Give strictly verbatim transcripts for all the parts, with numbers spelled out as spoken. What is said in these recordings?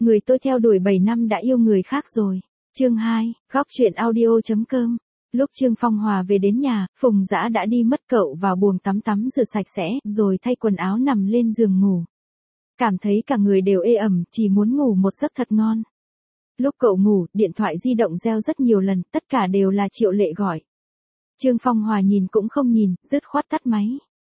Người tôi theo đuổi bảy năm đã yêu người khác rồi. Chương hai, góc truyện audio.com. Lúc Trương Phong Hòa về đến nhà, Phùng Dã đã đi mất, cậu vào buồng tắm tắm rửa sạch sẽ, rồi thay quần áo nằm lên giường ngủ. Cảm thấy cả người đều ê ẩm, chỉ muốn ngủ một giấc thật ngon. Lúc cậu ngủ, điện thoại di động reo rất nhiều lần, tất cả đều là Triệu Lệ gọi. Trương Phong Hòa nhìn cũng không nhìn, dứt khoát tắt máy.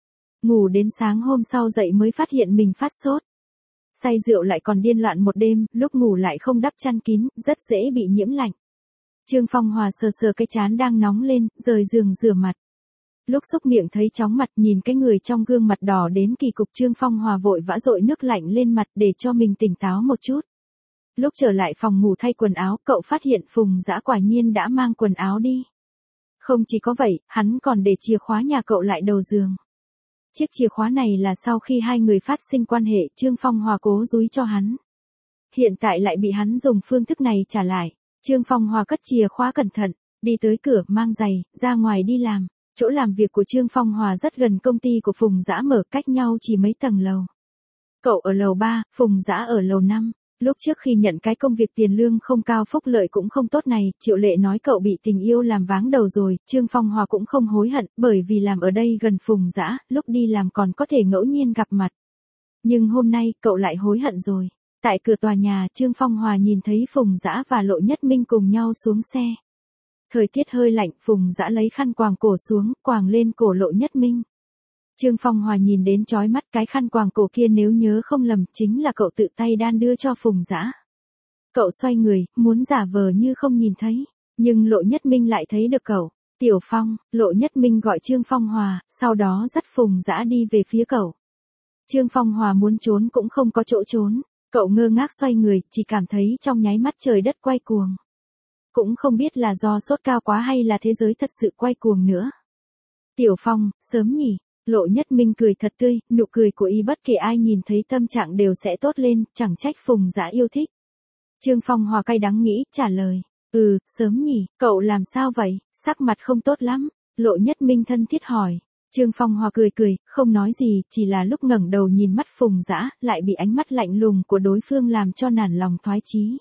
Ngủ đến sáng hôm sau dậy mới phát hiện mình phát sốt. Say rượu lại còn điên loạn một đêm, lúc ngủ lại không đắp chăn kín, rất dễ bị nhiễm lạnh. Trương Phong Hòa sờ sờ cái trán đang nóng lên, rời giường rửa mặt. Lúc xúc miệng thấy chóng mặt, nhìn cái người trong gương mặt đỏ đến kỳ cục, Trương Phong Hòa vội vã dội nước lạnh lên mặt để cho mình tỉnh táo một chút. Lúc trở lại phòng ngủ thay quần áo, cậu phát hiện Phùng Dã quả nhiên đã mang quần áo đi. Không chỉ có vậy, hắn còn để chìa khóa nhà cậu lại đầu giường. Chiếc chìa khóa này là sau khi hai người phát sinh quan hệ, Trương Phong Hòa cố dúi cho hắn. Hiện tại lại bị hắn dùng phương thức này trả lại. Trương Phong Hòa cất chìa khóa cẩn thận, đi tới cửa, mang giày, ra ngoài đi làm. Chỗ làm việc của Trương Phong Hòa rất gần công ty của Phùng Dã mở, cách nhau chỉ mấy tầng lầu. Cậu ở lầu ba, Phùng Dã ở lầu năm. Lúc trước khi nhận cái công việc tiền lương không cao, phúc lợi cũng không tốt này, Triệu Lệ nói cậu bị tình yêu làm váng đầu rồi, Trương Phong Hòa cũng không hối hận, bởi vì làm ở đây gần Phùng Dã, lúc đi làm còn có thể ngẫu nhiên gặp mặt. Nhưng hôm nay, cậu lại hối hận rồi. Tại cửa tòa nhà, Trương Phong Hòa nhìn thấy Phùng Dã và Lộ Nhất Minh cùng nhau xuống xe. Thời tiết hơi lạnh, Phùng Dã lấy khăn quàng cổ xuống, quàng lên cổ Lộ Nhất Minh. Trương Phong Hòa nhìn đến chói mắt, cái khăn quàng cổ kia nếu nhớ không lầm chính là cậu tự tay đan đưa cho Phùng Dã. Cậu xoay người, muốn giả vờ như không nhìn thấy, nhưng Lộ Nhất Minh lại thấy được cậu. Tiểu Phong, Lộ Nhất Minh gọi Trương Phong Hòa, sau đó dắt Phùng Dã đi về phía cậu. Trương Phong Hòa muốn trốn cũng không có chỗ trốn, cậu ngơ ngác xoay người, chỉ cảm thấy trong nháy mắt trời đất quay cuồng. Cũng không biết là do sốt cao quá hay là thế giới thật sự quay cuồng nữa. Tiểu Phong, sớm nhỉ? Lộ Nhất Minh cười thật tươi, nụ cười của y bất kể ai nhìn thấy tâm trạng đều sẽ tốt lên, chẳng trách Phùng Dã yêu thích. Trương Phong Hòa cay đắng nghĩ, trả lời, ừ, sớm nhỉ, cậu làm sao vậy, sắc mặt không tốt lắm. Lộ Nhất Minh thân thiết hỏi. Trương Phong Hòa cười cười, không nói gì, chỉ là lúc ngẩng đầu nhìn mắt Phùng Dã, lại bị ánh mắt lạnh lùng của đối phương làm cho nản lòng thoái chí.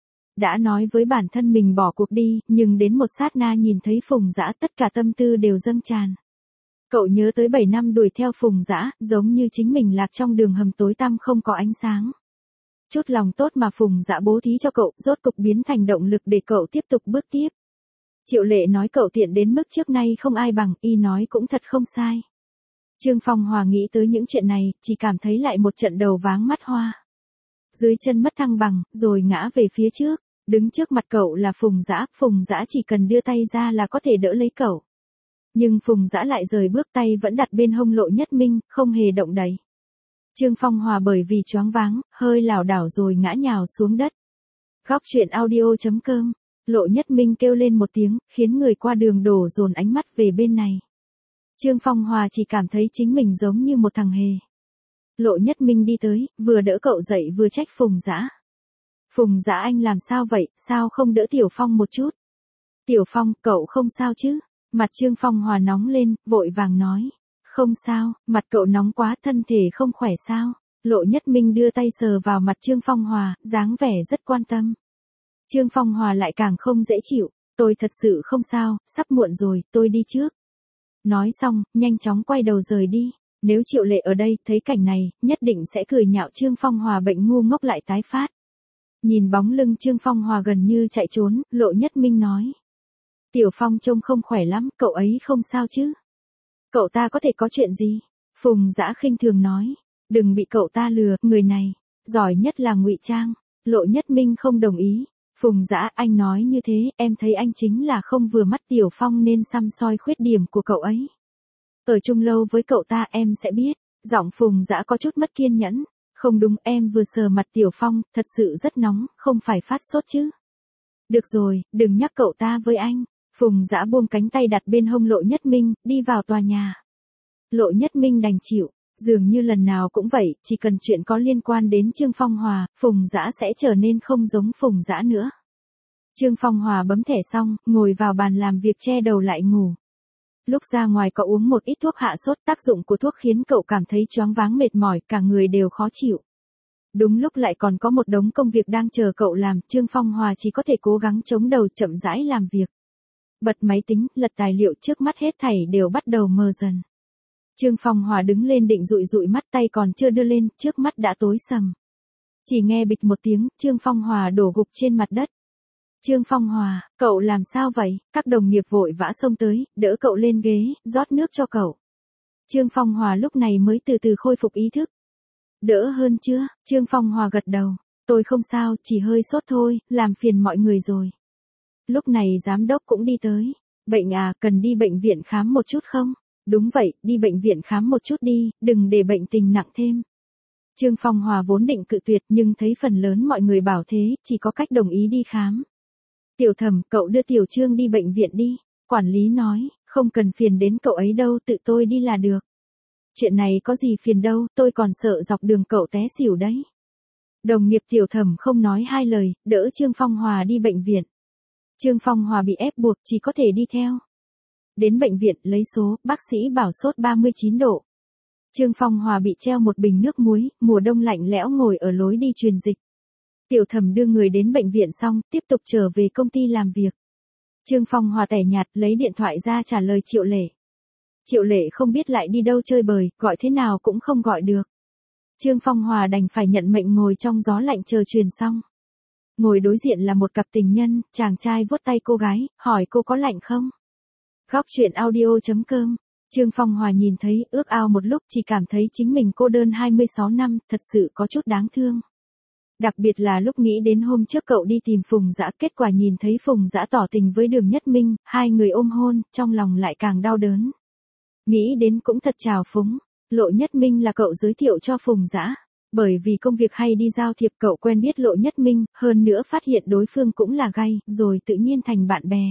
Đã nói với bản thân mình bỏ cuộc đi, nhưng đến một sát na nhìn thấy Phùng Dã, tất cả tâm tư đều dâng tràn. Cậu nhớ tới bảy năm đuổi theo Phùng Dã, giống như chính mình lạc trong đường hầm tối tăm không có ánh sáng. Chút lòng tốt mà Phùng Dã bố thí cho cậu, rốt cục biến thành động lực để cậu tiếp tục bước tiếp. Triệu Lệ nói cậu tiện đến mức trước nay không ai bằng, y nói cũng thật không sai. Trương Phong Hòa nghĩ tới những chuyện này, chỉ cảm thấy lại một trận đầu váng mắt hoa. Dưới chân mất thăng bằng, rồi ngã về phía trước, đứng trước mặt cậu là Phùng Dã, Phùng Dã chỉ cần đưa tay ra là có thể đỡ lấy cậu. Nhưng Phùng Dã lại rời bước, tay vẫn đặt bên hông Lộ Nhất Minh, không hề động đậy. Trương Phong Hòa bởi vì choáng váng, hơi lảo đảo rồi ngã nhào xuống đất. Góc truyện audio.com. Lộ Nhất Minh kêu lên một tiếng, khiến người qua đường đổ dồn ánh mắt về bên này. Trương Phong Hòa chỉ cảm thấy chính mình giống như một thằng hề. Lộ Nhất Minh đi tới, vừa đỡ cậu dậy vừa trách Phùng Dã. Phùng Dã anh làm sao vậy, sao không đỡ Tiểu Phong một chút? Tiểu Phong, cậu không sao chứ? Mặt Trương Phong Hòa nóng lên, vội vàng nói. Không sao, mặt cậu nóng quá, thân thể không khỏe sao? Lộ Nhất Minh đưa tay sờ vào mặt Trương Phong Hòa, dáng vẻ rất quan tâm. Trương Phong Hòa lại càng không dễ chịu, tôi thật sự không sao, sắp muộn rồi, tôi đi trước. Nói xong, nhanh chóng quay đầu rời đi. Nếu Triệu Lệ ở đây, thấy cảnh này, nhất định sẽ cười nhạo Trương Phong Hòa bệnh ngu ngốc lại tái phát. Nhìn bóng lưng Trương Phong Hòa gần như chạy trốn, Lộ Nhất Minh nói. Tiểu Phong trông không khỏe lắm, cậu ấy không sao chứ? Cậu ta có thể có chuyện gì? Phùng Dã khinh thường nói. Đừng bị cậu ta lừa, người này, giỏi nhất là ngụy trang. Lộ Nhất Minh không đồng ý. Phùng Dã, anh nói như thế, em thấy anh chính là không vừa mắt Tiểu Phong nên săm soi khuyết điểm của cậu ấy. Ở chung lâu với cậu ta em sẽ biết. Giọng Phùng Dã có chút mất kiên nhẫn. Không đúng, em vừa sờ mặt Tiểu Phong, thật sự rất nóng, không phải phát sốt chứ? Được rồi, đừng nhắc cậu ta với anh. Phùng Dã buông cánh tay đặt bên hông Lộ Nhất Minh, đi vào tòa nhà. Lộ Nhất Minh đành chịu, dường như lần nào cũng vậy, chỉ cần chuyện có liên quan đến Trương Phong Hòa, Phùng Dã sẽ trở nên không giống Phùng Dã nữa. Trương Phong Hòa bấm thẻ xong, ngồi vào bàn làm việc che đầu lại ngủ. Lúc ra ngoài có uống một ít thuốc hạ sốt, tác dụng của thuốc khiến cậu cảm thấy choáng váng mệt mỏi, cả người đều khó chịu. Đúng lúc lại còn có một đống công việc đang chờ cậu làm, Trương Phong Hòa chỉ có thể cố gắng chống đầu chậm rãi làm việc. Bật máy tính, lật tài liệu, trước mắt hết thảy đều bắt đầu mờ dần. Trương Phong Hòa đứng lên định dụi dụi mắt, tay còn chưa đưa lên, trước mắt đã tối sầm. Chỉ nghe bịch một tiếng, Trương Phong Hòa đổ gục trên mặt đất. Trương Phong Hòa, cậu làm sao vậy? Các đồng nghiệp vội vã xông tới, đỡ cậu lên ghế, rót nước cho cậu. Trương Phong Hòa lúc này mới từ từ khôi phục ý thức. Đỡ hơn chưa? Trương Phong Hòa gật đầu. Tôi không sao, chỉ hơi sốt thôi, làm phiền mọi người rồi. Lúc này giám đốc cũng đi tới. Bệnh à, cần đi bệnh viện khám một chút không? Đúng vậy, đi bệnh viện khám một chút đi, đừng để bệnh tình nặng thêm. Trương Phong Hòa vốn định cự tuyệt nhưng thấy phần lớn mọi người bảo thế, chỉ có cách đồng ý đi khám. Tiểu Thẩm, cậu đưa Tiểu Trương đi bệnh viện đi. Quản lý nói, không cần phiền đến cậu ấy đâu, tự tôi đi là được. Chuyện này có gì phiền đâu, tôi còn sợ dọc đường cậu té xỉu đấy. Đồng nghiệp Tiểu Thẩm không nói hai lời, đỡ Trương Phong Hòa đi bệnh viện. Trương Phong Hòa bị ép buộc, chỉ có thể đi theo. Đến bệnh viện, lấy số, bác sĩ bảo sốt ba mươi chín độ. Trương Phong Hòa bị treo một bình nước muối, mùa đông lạnh lẽo ngồi ở lối đi truyền dịch. Tiểu Thẩm đưa người đến bệnh viện xong, tiếp tục trở về công ty làm việc. Trương Phong Hòa tẻ nhạt, lấy điện thoại ra trả lời Triệu Lệ. Triệu Lệ không biết lại đi đâu chơi bời, gọi thế nào cũng không gọi được. Trương Phong Hòa đành phải nhận mệnh ngồi trong gió lạnh chờ truyền xong. Ngồi đối diện là một cặp tình nhân, chàng trai vuốt tay cô gái, hỏi cô có lạnh không? Góc truyện audio chấm com. Trương Phong Hòa nhìn thấy, ước ao một lúc, chỉ cảm thấy chính mình cô đơn hai mươi sáu năm, thật sự có chút đáng thương. Đặc biệt là lúc nghĩ đến hôm trước cậu đi tìm Phùng Dã, kết quả nhìn thấy Phùng Dã tỏ tình với Đường Nhất Minh, hai người ôm hôn, trong lòng lại càng đau đớn. Nghĩ đến cũng thật trào phúng, Lộ Nhất Minh là cậu giới thiệu cho Phùng Dã. Bởi vì công việc hay đi giao thiệp cậu quen biết Lộ Nhất Minh, hơn nữa phát hiện đối phương cũng là gay, rồi tự nhiên thành bạn bè.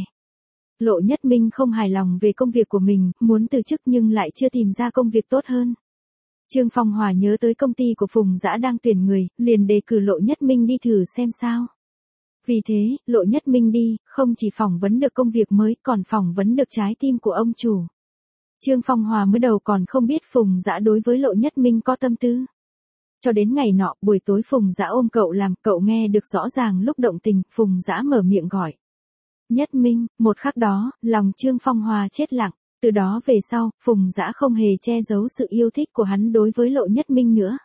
Lộ Nhất Minh không hài lòng về công việc của mình, muốn từ chức nhưng lại chưa tìm ra công việc tốt hơn. Trương Phong Hòa nhớ tới công ty của Phùng Dã đang tuyển người, liền đề cử Lộ Nhất Minh đi thử xem sao. Vì thế, Lộ Nhất Minh đi, không chỉ phỏng vấn được công việc mới, còn phỏng vấn được trái tim của ông chủ. Trương Phong Hòa mới đầu còn không biết Phùng Dã đối với Lộ Nhất Minh có tâm tư. Cho đến ngày nọ, buổi tối Phùng Dã ôm cậu làm, cậu nghe được rõ ràng lúc động tình, Phùng Dã mở miệng gọi. Nhất Minh, một khắc đó, lòng Trương Phong Hòa chết lặng. Từ đó về sau, Phùng Dã không hề che giấu sự yêu thích của hắn đối với Lộ Nhất Minh nữa.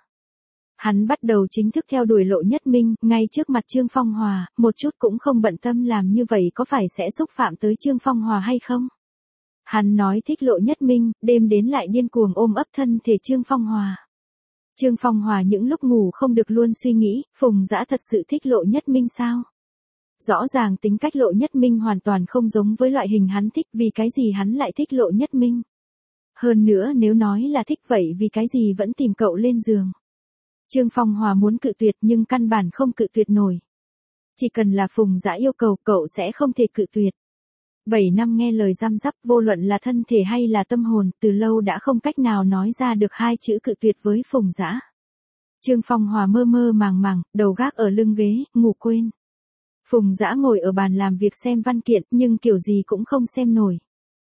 Hắn bắt đầu chính thức theo đuổi Lộ Nhất Minh, ngay trước mặt Trương Phong Hòa, một chút cũng không bận tâm làm như vậy có phải sẽ xúc phạm tới Trương Phong Hòa hay không. Hắn nói thích Lộ Nhất Minh, đêm đến lại điên cuồng ôm ấp thân thể Trương Phong Hòa. Trương Phong Hòa những lúc ngủ không được luôn suy nghĩ, Phùng Dã thật sự thích Lộ Nhất Minh sao? Rõ ràng tính cách Lộ Nhất Minh hoàn toàn không giống với loại hình hắn thích, vì cái gì hắn lại thích Lộ Nhất Minh? Hơn nữa nếu nói là thích vậy vì cái gì vẫn tìm cậu lên giường? Trương Phong Hòa muốn cự tuyệt nhưng căn bản không cự tuyệt nổi. Chỉ cần là Phùng Dã yêu cầu cậu sẽ không thể cự tuyệt. Bảy năm nghe lời răm rắp, vô luận là thân thể hay là tâm hồn, từ lâu đã không cách nào nói ra được hai chữ cự tuyệt với Phùng Dã. Trương Phong Hòa mơ mơ màng màng, đầu gác ở lưng ghế, ngủ quên. Phùng Dã ngồi ở bàn làm việc xem văn kiện, nhưng kiểu gì cũng không xem nổi.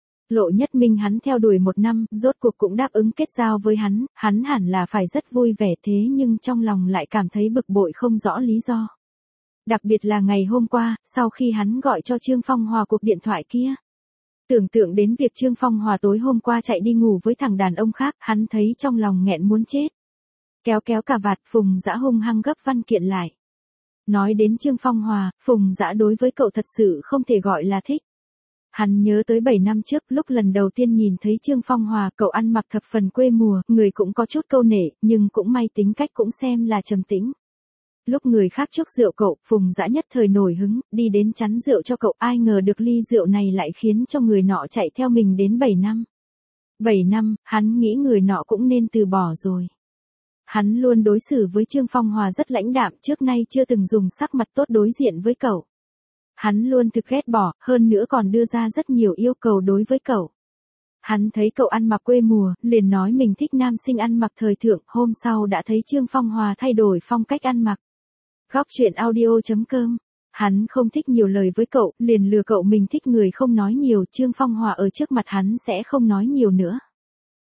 Lộ Nhất Minh hắn theo đuổi một năm, rốt cuộc cũng đáp ứng kết giao với hắn, hắn hẳn là phải rất vui vẻ thế nhưng trong lòng lại cảm thấy bực bội không rõ lý do. Đặc biệt là ngày hôm qua, sau khi hắn gọi cho Trương Phong Hòa cuộc điện thoại kia. Tưởng tượng đến việc Trương Phong Hòa tối hôm qua chạy đi ngủ với thằng đàn ông khác, hắn thấy trong lòng nghẹn muốn chết. Kéo kéo cà vạt, Phùng Dã hung hăng gấp văn kiện lại. Nói đến Trương Phong Hòa, Phùng Dã đối với cậu thật sự không thể gọi là thích. Hắn nhớ tới bảy năm trước, lúc lần đầu tiên nhìn thấy Trương Phong Hòa, cậu ăn mặc thập phần quê mùa, người cũng có chút câu nệ, nhưng cũng may tính cách cũng xem là trầm tĩnh. Lúc người khác chúc rượu cậu, Phùng Dã nhất thời nổi hứng, đi đến chắn rượu cho cậu, ai ngờ được ly rượu này lại khiến cho người nọ chạy theo mình đến bảy năm. bảy năm, hắn nghĩ người nọ cũng nên từ bỏ rồi. Hắn luôn đối xử với Trương Phong Hòa rất lãnh đạm, trước nay chưa từng dùng sắc mặt tốt đối diện với cậu. Hắn luôn thực ghét bỏ, hơn nữa còn đưa ra rất nhiều yêu cầu đối với cậu. Hắn thấy cậu ăn mặc quê mùa, liền nói mình thích nam sinh ăn mặc thời thượng, hôm sau đã thấy Trương Phong Hòa thay đổi phong cách ăn mặc. Góc truyện audio chấm com. Hắn không thích nhiều lời với cậu, liền lừa cậu mình thích người không nói nhiều, Trương Phong Hòa ở trước mặt hắn sẽ không nói nhiều nữa.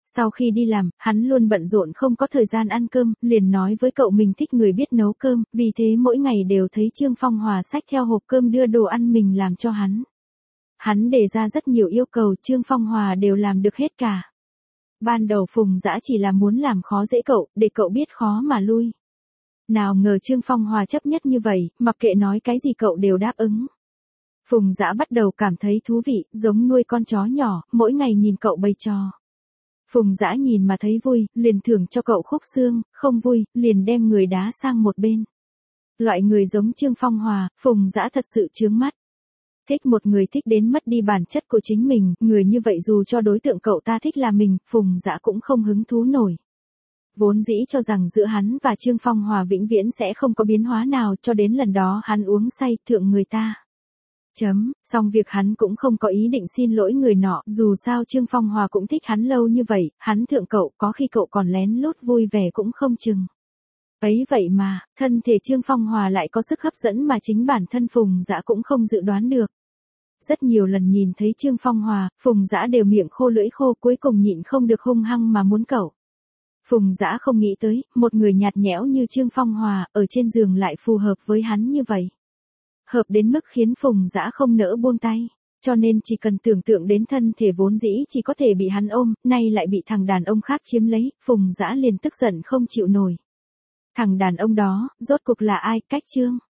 Sau khi đi làm, hắn luôn bận rộn không có thời gian ăn cơm, liền nói với cậu mình thích người biết nấu cơm, vì thế mỗi ngày đều thấy Trương Phong Hòa xách theo hộp cơm đưa đồ ăn mình làm cho hắn. Hắn đề ra rất nhiều yêu cầu, Trương Phong Hòa đều làm được hết cả. Ban đầu Phùng Dã chỉ là muốn làm khó dễ cậu, để cậu biết khó mà lui. Nào ngờ Trương Phong Hòa chấp nhất như vậy, mặc kệ nói cái gì cậu đều đáp ứng. Phùng Dã bắt đầu cảm thấy thú vị, giống nuôi con chó nhỏ, mỗi ngày nhìn cậu bày trò. Phùng Dã nhìn mà thấy vui, liền thưởng cho cậu khúc xương, không vui, liền đem người đá sang một bên. Loại người giống Trương Phong Hòa, Phùng Dã thật sự chướng mắt. Thích một người thích đến mất đi bản chất của chính mình, người như vậy dù cho đối tượng cậu ta thích là mình, Phùng Dã cũng không hứng thú nổi. Vốn dĩ cho rằng giữa hắn và Trương Phong Hòa vĩnh viễn sẽ không có biến hóa nào, cho đến lần đó hắn uống say thượng người ta. Chấm, xong việc hắn cũng không có ý định xin lỗi người nọ, dù sao Trương Phong Hòa cũng thích hắn lâu như vậy, hắn thượng cậu, có khi cậu còn lén lút vui vẻ cũng không chừng. Ấy vậy mà, thân thể Trương Phong Hòa lại có sức hấp dẫn mà chính bản thân Phùng Dã cũng không dự đoán được. Rất nhiều lần nhìn thấy Trương Phong Hòa, Phùng Dã đều miệng khô lưỡi khô, cuối cùng nhịn không được hung hăng mà muốn cậu. Phùng Dã không nghĩ tới, một người nhạt nhẽo như Trương Phong Hòa, ở trên giường lại phù hợp với hắn như vậy. Hợp đến mức khiến Phùng Dã không nỡ buông tay, cho nên chỉ cần tưởng tượng đến thân thể vốn dĩ chỉ có thể bị hắn ôm, nay lại bị thằng đàn ông khác chiếm lấy, Phùng Dã liền tức giận không chịu nổi. Thằng đàn ông đó, rốt cuộc là ai, Cách Trương?